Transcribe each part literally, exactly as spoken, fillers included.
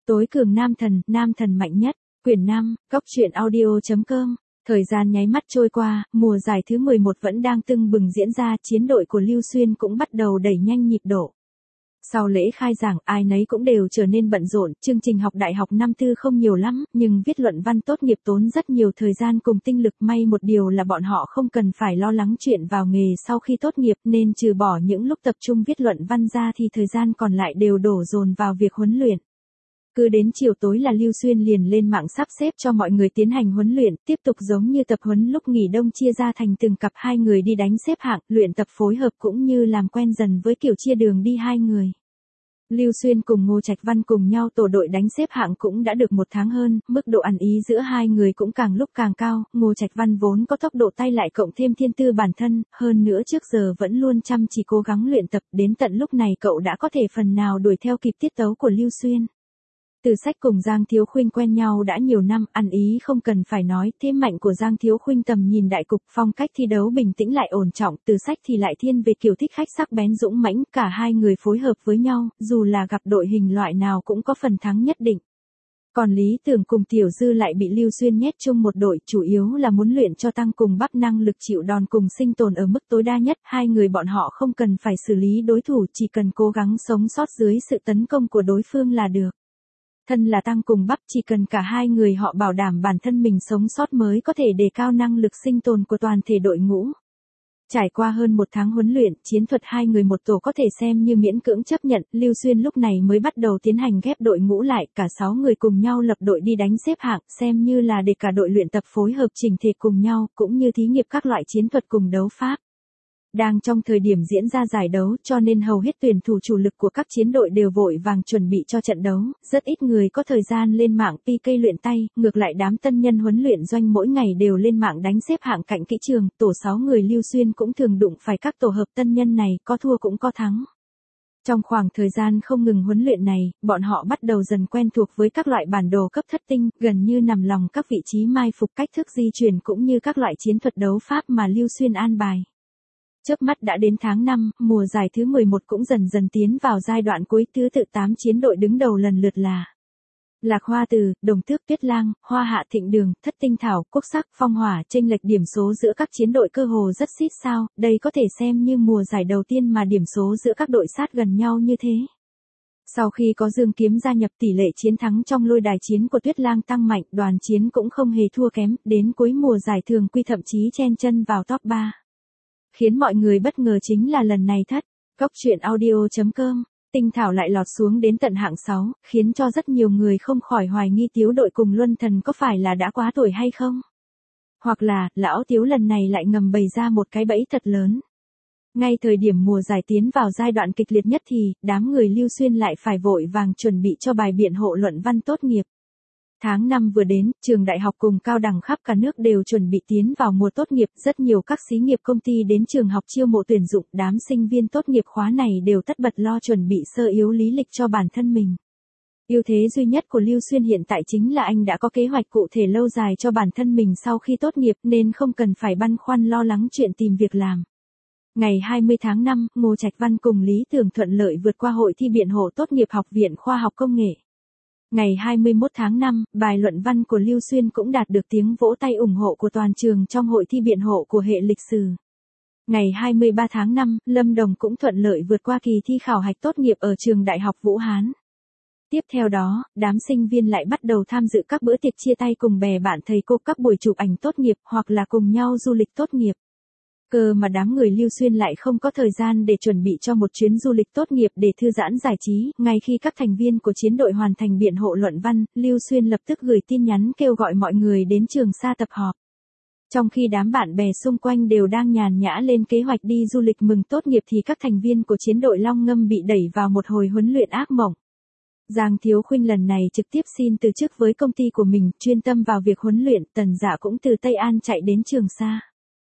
Tối cường nam thần, nam thần mạnh nhất, quyển năm, góc truyện audio chấm com. Thời gian nháy mắt trôi qua, mùa giải thứ mười một vẫn đang tưng bừng diễn ra, chiến đội của Lưu Xuyên cũng bắt đầu đẩy nhanh nhịp độ. Sau lễ khai giảng, ai nấy cũng đều trở nên bận rộn, chương trình học đại học năm tư không nhiều lắm, nhưng viết luận văn tốt nghiệp tốn rất nhiều thời gian cùng tinh lực. May một điều là bọn họ không cần phải lo lắng chuyện vào nghề sau khi tốt nghiệp, nên trừ bỏ những lúc tập trung viết luận văn ra thì thời gian còn lại đều đổ dồn vào việc huấn luyện. Cứ đến chiều tối là Lưu Xuyên liền lên mạng sắp xếp cho mọi người tiến hành huấn luyện, tiếp tục giống như tập huấn lúc nghỉ đông chia ra thành từng cặp hai người đi đánh xếp hạng, luyện tập phối hợp cũng như làm quen dần với kiểu chia đường đi hai người. Lưu Xuyên cùng Ngô Trạch Văn cùng nhau tổ đội đánh xếp hạng cũng đã được một tháng hơn, mức độ ăn ý giữa hai người cũng càng lúc càng cao. Ngô Trạch Văn vốn có tốc độ tay lại cộng thêm thiên tư bản thân, hơn nữa trước giờ vẫn luôn chăm chỉ cố gắng luyện tập, đến tận lúc này cậu đã có thể phần nào đuổi theo kịp tiết tấu của Lưu Xuyên. Từ Sách cùng Giang Thiếu Khuynh quen nhau đã nhiều năm, ăn ý không cần phải nói, thế mạnh của Giang Thiếu Khuynh tầm nhìn đại cục, phong cách thi đấu bình tĩnh lại ổn trọng, Từ Sách thì lại thiên về kiểu thích khách sắc bén dũng mãnh, cả hai người phối hợp với nhau, dù là gặp đội hình loại nào cũng có phần thắng nhất định. Còn Lý Tưởng cùng Tiểu Dư lại bị Lưu Xuyên nhét chung một đội, chủ yếu là muốn luyện cho tăng cùng bắp năng lực chịu đòn cùng sinh tồn ở mức tối đa nhất, hai người bọn họ không cần phải xử lý đối thủ, chỉ cần cố gắng sống sót dưới sự tấn công của đối phương là được. Thân là tăng cùng bắp, chỉ cần cả hai người họ bảo đảm bản thân mình sống sót mới có thể đề cao năng lực sinh tồn của toàn thể đội ngũ. Trải qua hơn một tháng huấn luyện, chiến thuật hai người một tổ có thể xem như miễn cưỡng chấp nhận, Lưu Xuyên lúc này mới bắt đầu tiến hành ghép đội ngũ lại, cả sáu người cùng nhau lập đội đi đánh xếp hạng, xem như là để cả đội luyện tập phối hợp chỉnh thể cùng nhau, cũng như thí nghiệm các loại chiến thuật cùng đấu pháp. Đang trong thời điểm diễn ra giải đấu cho nên hầu hết tuyển thủ chủ lực của các chiến đội đều vội vàng chuẩn bị cho trận đấu, rất ít người có thời gian lên mạng pê ca luyện tay, ngược lại đám tân nhân huấn luyện doanh mỗi ngày đều lên mạng đánh xếp hạng cạnh kỹ trường, tổ sáu người Lưu Xuyên cũng thường đụng phải các tổ hợp tân nhân này, có thua cũng có thắng. Trong khoảng thời gian không ngừng huấn luyện này, bọn họ bắt đầu dần quen thuộc với các loại bản đồ cấp thất tinh, gần như nằm lòng các vị trí mai phục, cách thức di chuyển cũng như các loại chiến thuật đấu pháp mà Lưu Xuyên an bài. Chớp mắt đã đến tháng năm, mùa giải thứ mười một cũng dần dần tiến vào giai đoạn cuối, thứ tự tám chiến đội đứng đầu lần lượt là Lạc Hoa Từ, Đồng Tước, Tuyết Lang, Hoa Hạ Thịnh Đường, Thất Tinh Thảo, Quốc Sắc, Phong Hỏa. Chênh lệch điểm số giữa các chiến đội cơ hồ rất xít sao, đây có thể xem như mùa giải đầu tiên mà điểm số giữa các đội sát gần nhau như thế. Sau khi có Dương Kiếm gia nhập, tỷ lệ chiến thắng trong lôi đài chiến của Tuyết Lang tăng mạnh, đoàn chiến cũng không hề thua kém, đến cuối mùa giải thường quy thậm chí chen chân vào top ba. Khiến mọi người bất ngờ chính là lần này thất, góc truyện audio chấm com, Tinh Thảo lại lọt xuống đến tận hạng sáu, khiến cho rất nhiều người không khỏi hoài nghi Tiếu đội cùng Luân Thần có phải là đã quá tuổi hay không? Hoặc là, lão Tiếu lần này lại ngầm bày ra một cái bẫy thật lớn. Ngay thời điểm mùa giải tiến vào giai đoạn kịch liệt nhất thì, đám người Lưu Xuyên lại phải vội vàng chuẩn bị cho bài biện hộ luận văn tốt nghiệp. Tháng năm vừa đến, trường đại học cùng cao đẳng khắp cả nước đều chuẩn bị tiến vào mùa tốt nghiệp, rất nhiều các xí nghiệp công ty đến trường học chiêu mộ tuyển dụng, đám sinh viên tốt nghiệp khóa này đều tất bật lo chuẩn bị sơ yếu lý lịch cho bản thân mình. Ưu thế duy nhất của Lưu Xuyên hiện tại chính là anh đã có kế hoạch cụ thể lâu dài cho bản thân mình sau khi tốt nghiệp nên không cần phải băn khoăn lo lắng chuyện tìm việc làm. Ngày hai mươi tháng năm, Ngô Trạch Văn cùng Lý Tưởng thuận lợi vượt qua hội thi biện hộ tốt nghiệp Học viện Khoa học Công nghệ. Ngày hai mươi mốt tháng năm, bài luận văn của Lưu Xuyên cũng đạt được tiếng vỗ tay ủng hộ của toàn trường trong hội thi biện hộ của hệ lịch sử. Ngày hai mươi ba tháng năm, Lâm Đồng cũng thuận lợi vượt qua kỳ thi khảo hạch tốt nghiệp ở trường Đại học Vũ Hán. Tiếp theo đó, đám sinh viên lại bắt đầu tham dự các bữa tiệc chia tay cùng bè bạn thầy cô, các buổi chụp ảnh tốt nghiệp hoặc là cùng nhau du lịch tốt nghiệp. Cơ mà đám người Lưu Xuyên lại không có thời gian để chuẩn bị cho một chuyến du lịch tốt nghiệp để thư giãn giải trí, ngay khi các thành viên của chiến đội hoàn thành biện hộ luận văn, Lưu Xuyên lập tức gửi tin nhắn kêu gọi mọi người đến trường Sa tập họp. Trong khi đám bạn bè xung quanh đều đang nhàn nhã lên kế hoạch đi du lịch mừng tốt nghiệp thì các thành viên của chiến đội Long Ngâm bị đẩy vào một hồi huấn luyện ác mộng. Giang Thiếu Khuynh lần này trực tiếp xin từ chức với công ty của mình, chuyên tâm vào việc huấn luyện, Tần Dạ cũng từ Tây An chạy đến trường Sa.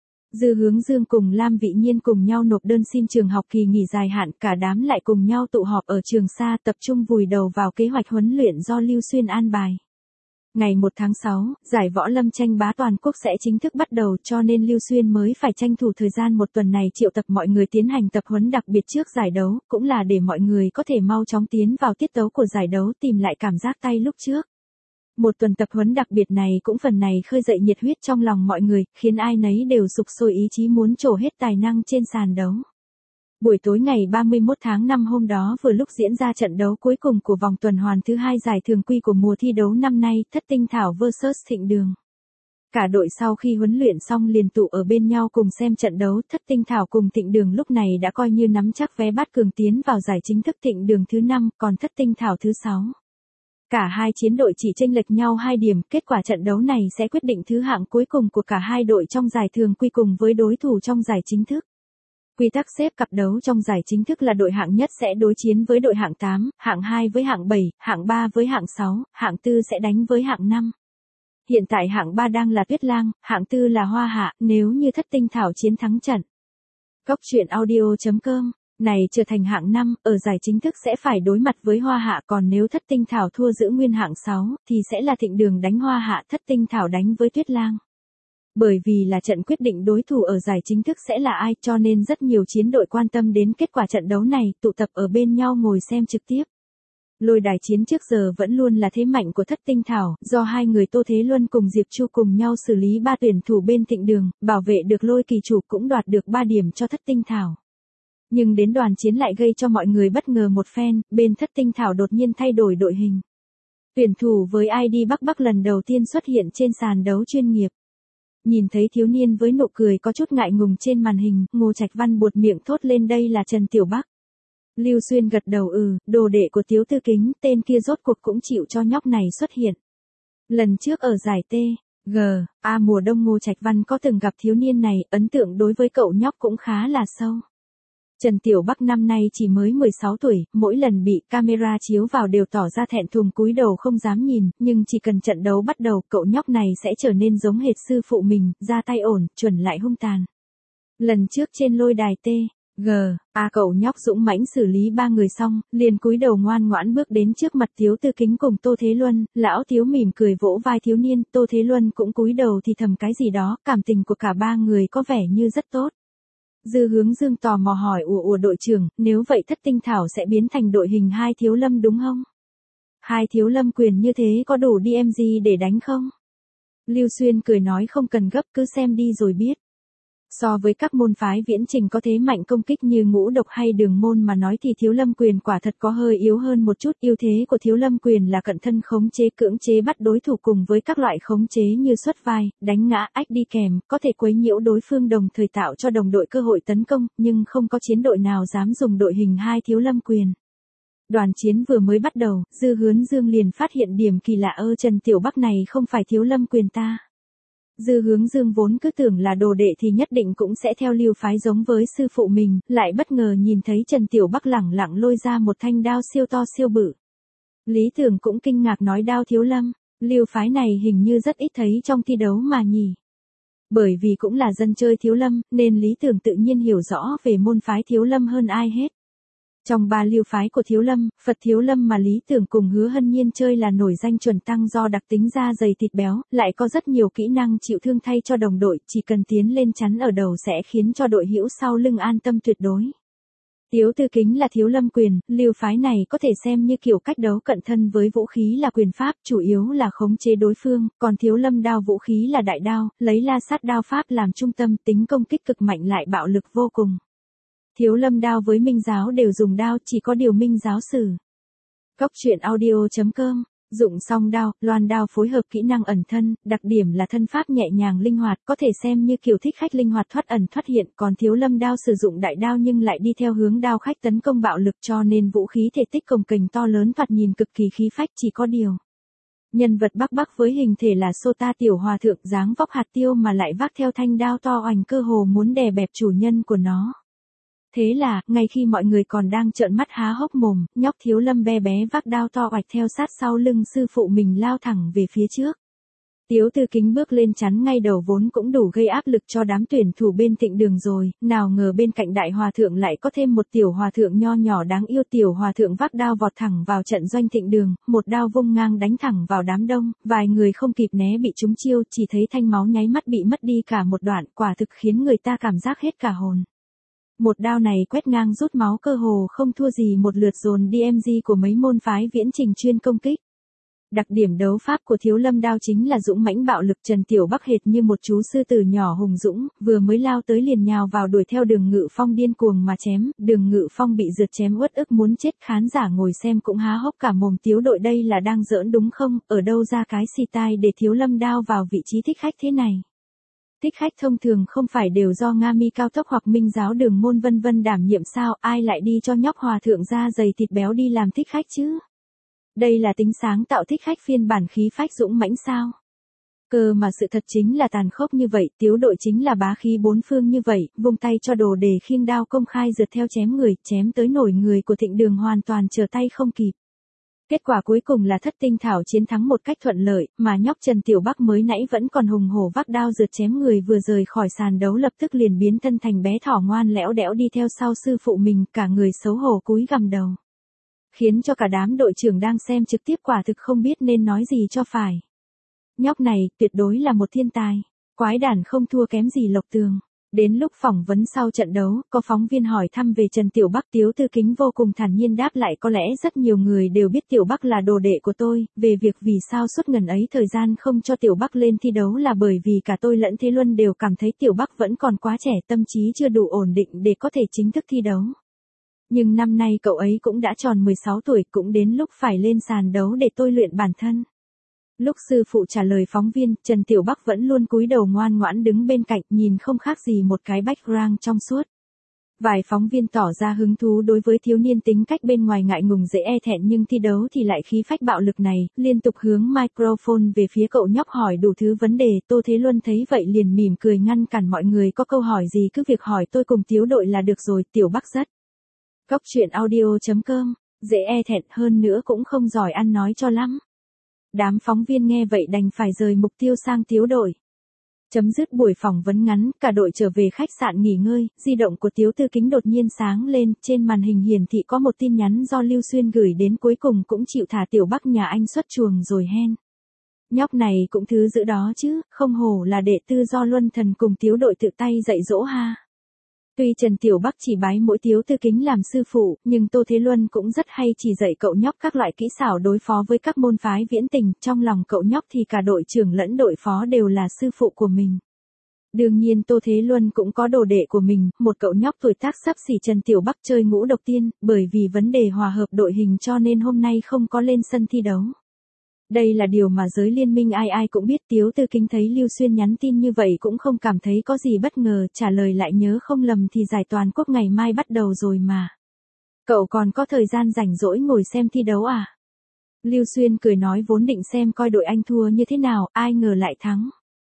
Dư Hướng Dương cùng Lam Vị Nhiên cùng nhau nộp đơn xin trường học kỳ nghỉ dài hạn, cả đám lại cùng nhau tụ họp ở trường Sa tập trung vùi đầu vào kế hoạch huấn luyện do Lưu Xuyên an bài. Ngày một tháng sáu, giải võ lâm tranh bá toàn quốc sẽ chính thức bắt đầu, cho nên Lưu Xuyên mới phải tranh thủ thời gian một tuần này triệu tập mọi người tiến hành tập huấn đặc biệt trước giải đấu, cũng là để mọi người có thể mau chóng tiến vào tiết tấu của giải đấu, tìm lại cảm giác tay lúc trước. Một tuần tập huấn đặc biệt này cũng phần này khơi dậy nhiệt huyết trong lòng mọi người, khiến ai nấy đều sục sôi ý chí muốn trổ hết tài năng trên sàn đấu. Buổi tối ngày ba mươi mốt tháng năm hôm đó vừa lúc diễn ra trận đấu cuối cùng của vòng tuần hoàn thứ hai giải thường quy của mùa thi đấu năm nay, Thất Tinh Thảo versus Thịnh Đường. Cả đội sau khi huấn luyện xong liền tụ ở bên nhau cùng xem trận đấu, Thất Tinh Thảo cùng Thịnh Đường lúc này đã coi như nắm chắc vé bát cường tiến vào giải chính thức, Thịnh Đường thứ năm, còn Thất Tinh Thảo thứ sáu. Cả hai chiến đội chỉ chênh lệch nhau hai điểm, kết quả trận đấu này sẽ quyết định thứ hạng cuối cùng của cả hai đội trong giải thường quy cùng với đối thủ trong giải chính thức. Quy tắc xếp cặp đấu trong giải chính thức là đội hạng nhất sẽ đối chiến với đội hạng tám, hạng hai với hạng bảy, hạng ba với hạng sáu, hạng tư sẽ đánh với hạng năm. Hiện tại hạng ba đang là Tuyết Lang, hạng tư là Hoa Hạ, nếu như Thất Tinh Thảo chiến thắng trận. Cốc truyện audio chấm com này trở thành hạng năm, ở giải chính thức sẽ phải đối mặt với Hoa Hạ, còn nếu Thất Tinh Thảo thua giữ nguyên hạng sáu, thì sẽ là Thịnh Đường đánh Hoa Hạ, Thất Tinh Thảo đánh với Tuyết Lang. Bởi vì là trận quyết định đối thủ ở giải chính thức sẽ là ai, cho nên rất nhiều chiến đội quan tâm đến kết quả trận đấu này, tụ tập ở bên nhau ngồi xem trực tiếp. Lôi đài chiến trước giờ vẫn luôn là thế mạnh của Thất Tinh Thảo, do hai người Tô Thế Luân cùng Diệp Chu cùng nhau xử lý ba tuyển thủ bên Thịnh Đường, bảo vệ được lôi kỳ chủ cũng đoạt được ba điểm cho Thất Tinh Thảo. Nhưng đến đoàn chiến lại gây cho mọi người bất ngờ một phen, bên Thất Tinh Thảo đột nhiên thay đổi đội hình. Tuyển thủ với i đê Bắc Bắc lần đầu tiên xuất hiện trên sàn đấu chuyên nghiệp. Nhìn thấy thiếu niên với nụ cười có chút ngại ngùng trên màn hình, Ngô Trạch Văn buột miệng thốt lên đây là Trần Tiểu Bắc. Lưu Xuyên gật đầu ừ, đồ đệ của Tiếu Tư Kính, tên kia rốt cuộc cũng chịu cho nhóc này xuất hiện. Lần trước ở giải T, G, A mùa đông Ngô Trạch Văn có từng gặp thiếu niên này, ấn tượng đối với cậu nhóc cũng khá là sâu. Trần Tiểu Bắc năm nay chỉ mới mười sáu tuổi, mỗi lần bị camera chiếu vào đều tỏ ra thẹn thùng cúi đầu không dám nhìn, nhưng chỉ cần trận đấu bắt đầu, cậu nhóc này sẽ trở nên giống hệt sư phụ mình, ra tay ổn, chuẩn lại hung tàn. Lần trước trên lôi đài T, G, A cậu nhóc dũng mãnh xử lý ba người xong, liền cúi đầu ngoan ngoãn bước đến trước mặt Tiếu Tư Kính cùng Tô Thế Luân, lão Tiếu mỉm cười vỗ vai thiếu niên, Tô Thế Luân cũng cúi đầu thì thầm cái gì đó, cảm tình của cả ba người có vẻ như rất tốt. Dư Hướng Dương tò mò hỏi ủa ủa đội trưởng, nếu vậy Thất Tinh Thảo sẽ biến thành đội hình hai Thiếu Lâm đúng không? Hai Thiếu Lâm quyền như thế có đủ đê em giê để đánh không? Lưu Xuyên cười nói không cần gấp, cứ xem đi rồi biết. So với các môn phái viễn trình có thế mạnh công kích như Ngũ Độc hay Đường Môn mà nói thì Thiếu Lâm quyền quả thật có hơi yếu hơn một chút. Ưu thế của Thiếu Lâm quyền là cận thân khống chế, cưỡng chế bắt đối thủ cùng với các loại khống chế như xuất vai, đánh ngã, ách đi kèm, có thể quấy nhiễu đối phương đồng thời tạo cho đồng đội cơ hội tấn công, nhưng không có chiến đội nào dám dùng đội hình hai Thiếu Lâm quyền. Đoàn chiến vừa mới bắt đầu, Dư Hướng Dương liền phát hiện điểm kỳ lạ, ơ Trần Tiểu Bắc này không phải Thiếu Lâm quyền ta. Dư Hướng Dương vốn cứ tưởng là đồ đệ thì nhất định cũng sẽ theo lưu phái giống với sư phụ mình, lại bất ngờ nhìn thấy Trần Tiểu Bắc lẳng lặng lôi ra một thanh đao siêu to siêu bự. Lý Tưởng cũng kinh ngạc nói đao Thiếu Lâm, lưu phái này hình như rất ít thấy trong thi đấu mà nhỉ. Bởi vì cũng là dân chơi Thiếu Lâm, nên Lý Tưởng tự nhiên hiểu rõ về môn phái Thiếu Lâm hơn ai hết. Trong ba lưu phái của Thiếu Lâm, Phật Thiếu Lâm mà Lý Tưởng cùng Hứa Hân Nhiên chơi là nổi danh chuẩn tăng, do đặc tính da dày thịt béo, lại có rất nhiều kỹ năng chịu thương thay cho đồng đội, chỉ cần tiến lên chắn ở đầu sẽ khiến cho đội hữu sau lưng an tâm tuyệt đối. Tiếu Tư Kính là Thiếu Lâm quyền, lưu phái này có thể xem như kiểu cách đấu cận thân với vũ khí là quyền pháp, chủ yếu là khống chế đối phương, còn Thiếu Lâm đao vũ khí là đại đao, lấy la sát đao pháp làm trung tâm, tính công kích cực mạnh lại bạo lực vô cùng. Thiếu Lâm đao với Minh giáo đều dùng đao, chỉ có điều Minh giáo sử. Cốc truyện audio chấm com, dụng song đao, loan đao phối hợp kỹ năng ẩn thân, đặc điểm là thân pháp nhẹ nhàng linh hoạt, có thể xem như kiểu thích khách linh hoạt thoát ẩn thoát hiện, còn Thiếu Lâm đao sử dụng đại đao nhưng lại đi theo hướng đao khách tấn công bạo lực, cho nên vũ khí thể tích cồng kềnh to lớn, thoạt nhìn cực kỳ khí phách, chỉ có điều. Nhân vật Bắc Bắc với hình thể là Sota tiểu hòa thượng, dáng vóc hạt tiêu mà lại vác theo thanh đao to oành, cơ hồ muốn đè bẹp chủ nhân của nó. Thế là, ngay khi mọi người còn đang trợn mắt há hốc mồm, nhóc Thiếu Lâm bé bé vác đao to oạch theo sát sau lưng sư phụ mình lao thẳng về phía trước. Tiếu Tư Kính bước lên chắn ngay đầu vốn cũng đủ gây áp lực cho đám tuyển thủ bên Thịnh Đường rồi, nào ngờ bên cạnh đại hòa thượng lại có thêm một tiểu hòa thượng nho nhỏ đáng yêu. Tiểu hòa thượng vác đao vọt thẳng vào trận doanh Thịnh Đường, một đao vung ngang đánh thẳng vào đám đông, vài người không kịp né bị trúng chiêu, chỉ thấy thanh máu nháy mắt bị mất đi cả một đoạn, quả thực khiến người ta cảm giác hết cả hồn. Một đao này quét ngang rút máu cơ hồ không thua gì một lượt dồn đi em gi của mấy môn phái viễn trình chuyên công kích. Đặc điểm đấu pháp của Thiếu Lâm đao chính là dũng mãnh bạo lực. Trần Tiểu Bắc hệt như một chú sư tử nhỏ hùng dũng, vừa mới lao tới liền nhào vào đuổi theo Đường Ngự Phong điên cuồng mà chém. Đường Ngự Phong bị rượt chém uất ức muốn chết, khán giả ngồi xem cũng há hốc cả mồm. Tiếu đội đây là đang giỡn đúng không, ở đâu ra cái xì tai để Thiếu Lâm đao vào vị trí thích khách thế này. Thích khách thông thường không phải đều do Nga Mi cao tốc hoặc Minh giáo Đường môn vân vân đảm nhiệm sao, ai lại đi cho nhóc hòa thượng da dày thịt béo đi làm thích khách chứ? Đây là tính sáng tạo thích khách phiên bản khí phách dũng mãnh sao? Cơ mà sự thật chính là tàn khốc như vậy. Tiếu đội chính là bá khí bốn phương như vậy, vung tay cho đồ để khiêng đao công khai rượt theo chém người, chém tới nổi người của Thịnh Đường hoàn toàn trở tay không kịp. Kết quả cuối cùng là Thất Tinh Thảo chiến thắng một cách thuận lợi, mà nhóc Trần Tiểu Bắc mới nãy vẫn còn hùng hổ vác đao rượt chém người vừa rời khỏi sàn đấu lập tức liền biến thân thành bé thỏ ngoan lẽo đẽo đi theo sau sư phụ mình, cả người xấu hổ cúi gằm đầu. Khiến cho cả đám đội trưởng đang xem trực tiếp quả thực không biết nên nói gì cho phải. Nhóc này tuyệt đối là một thiên tài, quái đản không thua kém gì Lộc Tường. Đến lúc phỏng vấn sau trận đấu, có phóng viên hỏi thăm về Trần Tiểu Bắc, Tiếu Tư Kính vô cùng thản nhiên đáp lại, có lẽ rất nhiều người đều biết Tiểu Bắc là đồ đệ của tôi, về việc vì sao suốt ngần ấy thời gian không cho Tiểu Bắc lên thi đấu là bởi vì cả tôi lẫn Thế Luân đều cảm thấy Tiểu Bắc vẫn còn quá trẻ, tâm trí chưa đủ ổn định để có thể chính thức thi đấu. Nhưng năm nay cậu ấy cũng đã tròn mười sáu tuổi, cũng đến lúc phải lên sàn đấu để tôi luyện bản thân. Lúc sư phụ trả lời phóng viên, Trần Tiểu Bắc vẫn luôn cúi đầu ngoan ngoãn đứng bên cạnh, nhìn không khác gì một cái background trong suốt. Vài phóng viên tỏ ra hứng thú đối với thiếu niên tính cách bên ngoài ngại ngùng dễ e thẹn nhưng thi đấu thì lại khí phách bạo lực này, liên tục hướng microphone về phía cậu nhóc hỏi đủ thứ vấn đề. Tô Thế Luân thấy vậy liền mỉm cười ngăn cản mọi người, có câu hỏi gì cứ việc hỏi tôi cùng Tiếu đội là được rồi. Tiểu Bắc rất Góc truyện audio chấm com, dễ e thẹn hơn nữa cũng không giỏi ăn nói cho lắm. Đám phóng viên nghe vậy đành phải rời mục tiêu sang Tiếu đội. Chấm dứt buổi phỏng vấn ngắn, cả đội trở về khách sạn nghỉ ngơi, di động của Tiếu Tư Kính đột nhiên sáng lên, trên màn hình hiển thị có một tin nhắn do Lưu Xuyên gửi đến, cuối cùng cũng chịu thả Tiểu Bắc nhà anh xuất chuồng rồi hen. Nhóc này cũng thứ giữ đó chứ, không hổ là đệ tư do Luân Thần cùng Tiếu đội tự tay dạy dỗ ha. Tuy Trần Tiểu Bắc chỉ bái mỗi Tiếu Tư Kính làm sư phụ, nhưng Tô Thế Luân cũng rất hay chỉ dạy cậu nhóc các loại kỹ xảo đối phó với các môn phái viễn tình, trong lòng cậu nhóc thì cả đội trưởng lẫn đội phó đều là sư phụ của mình. Đương nhiên Tô Thế Luân cũng có đồ đệ của mình, một cậu nhóc tuổi tác xấp xỉ Trần Tiểu Bắc chơi ngũ độc tiên, bởi vì vấn đề hòa hợp đội hình cho nên hôm nay không có lên sân thi đấu. Đây là điều mà giới liên minh ai ai cũng biết. Tiếu Tư Kính thấy Lưu Xuyên nhắn tin như vậy cũng không cảm thấy có gì bất ngờ, trả lời lại nhớ không lầm thì giải toàn quốc ngày mai bắt đầu rồi mà. Cậu còn có thời gian rảnh rỗi ngồi xem thi đấu à? Lưu Xuyên cười nói vốn định xem coi đội anh thua như thế nào, ai ngờ lại thắng.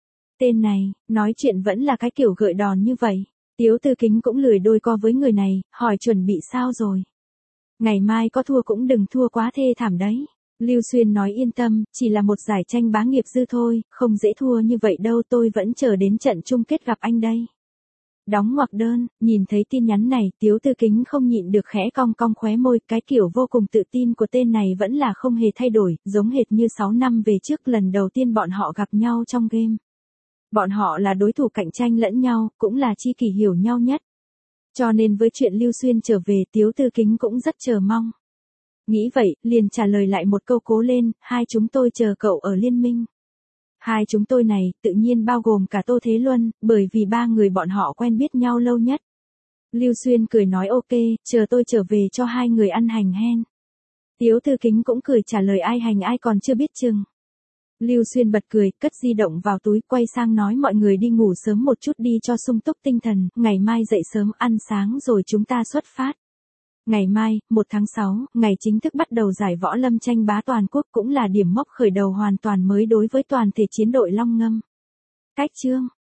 Tên này, nói chuyện vẫn là cái kiểu gợi đòn như vậy. Tiếu Tư Kính cũng lười đôi co với người này, hỏi chuẩn bị sao rồi? Ngày mai có thua cũng đừng thua quá thê thảm đấy. Lưu Xuyên nói yên tâm, chỉ là một giải tranh bá nghiệp dư thôi, không dễ thua như vậy đâu, tôi vẫn chờ đến trận chung kết gặp anh đây. Đóng ngoặc đơn, nhìn thấy tin nhắn này, Tiếu Tư Kính không nhịn được khẽ cong cong khóe môi, cái kiểu vô cùng tự tin của tên này vẫn là không hề thay đổi, giống hệt như sáu năm về trước lần đầu tiên bọn họ gặp nhau trong game. Bọn họ là đối thủ cạnh tranh lẫn nhau, cũng là tri kỷ hiểu nhau nhất. Cho nên với chuyện Lưu Xuyên trở về, Tiếu Tư Kính cũng rất chờ mong. Nghĩ vậy, liền trả lời lại một câu cố lên, hai chúng tôi chờ cậu ở liên minh. Hai chúng tôi này, tự nhiên bao gồm cả Tô Thế Luân, bởi vì ba người bọn họ quen biết nhau lâu nhất. Lưu Xuyên cười nói ok, chờ tôi trở về cho hai người ăn hành hen. Tiếu Tư Kính cũng cười trả lời ai hành ai còn chưa biết chừng. Lưu Xuyên bật cười, cất di động vào túi, quay sang nói mọi người đi ngủ sớm một chút đi cho sung túc tinh thần, ngày mai dậy sớm ăn sáng rồi chúng ta xuất phát. Ngày mai, một tháng sáu, ngày chính thức bắt đầu giải võ lâm tranh bá toàn quốc, cũng là điểm mốc khởi đầu hoàn toàn mới đối với toàn thể chiến đội Long Ngâm. Cách chương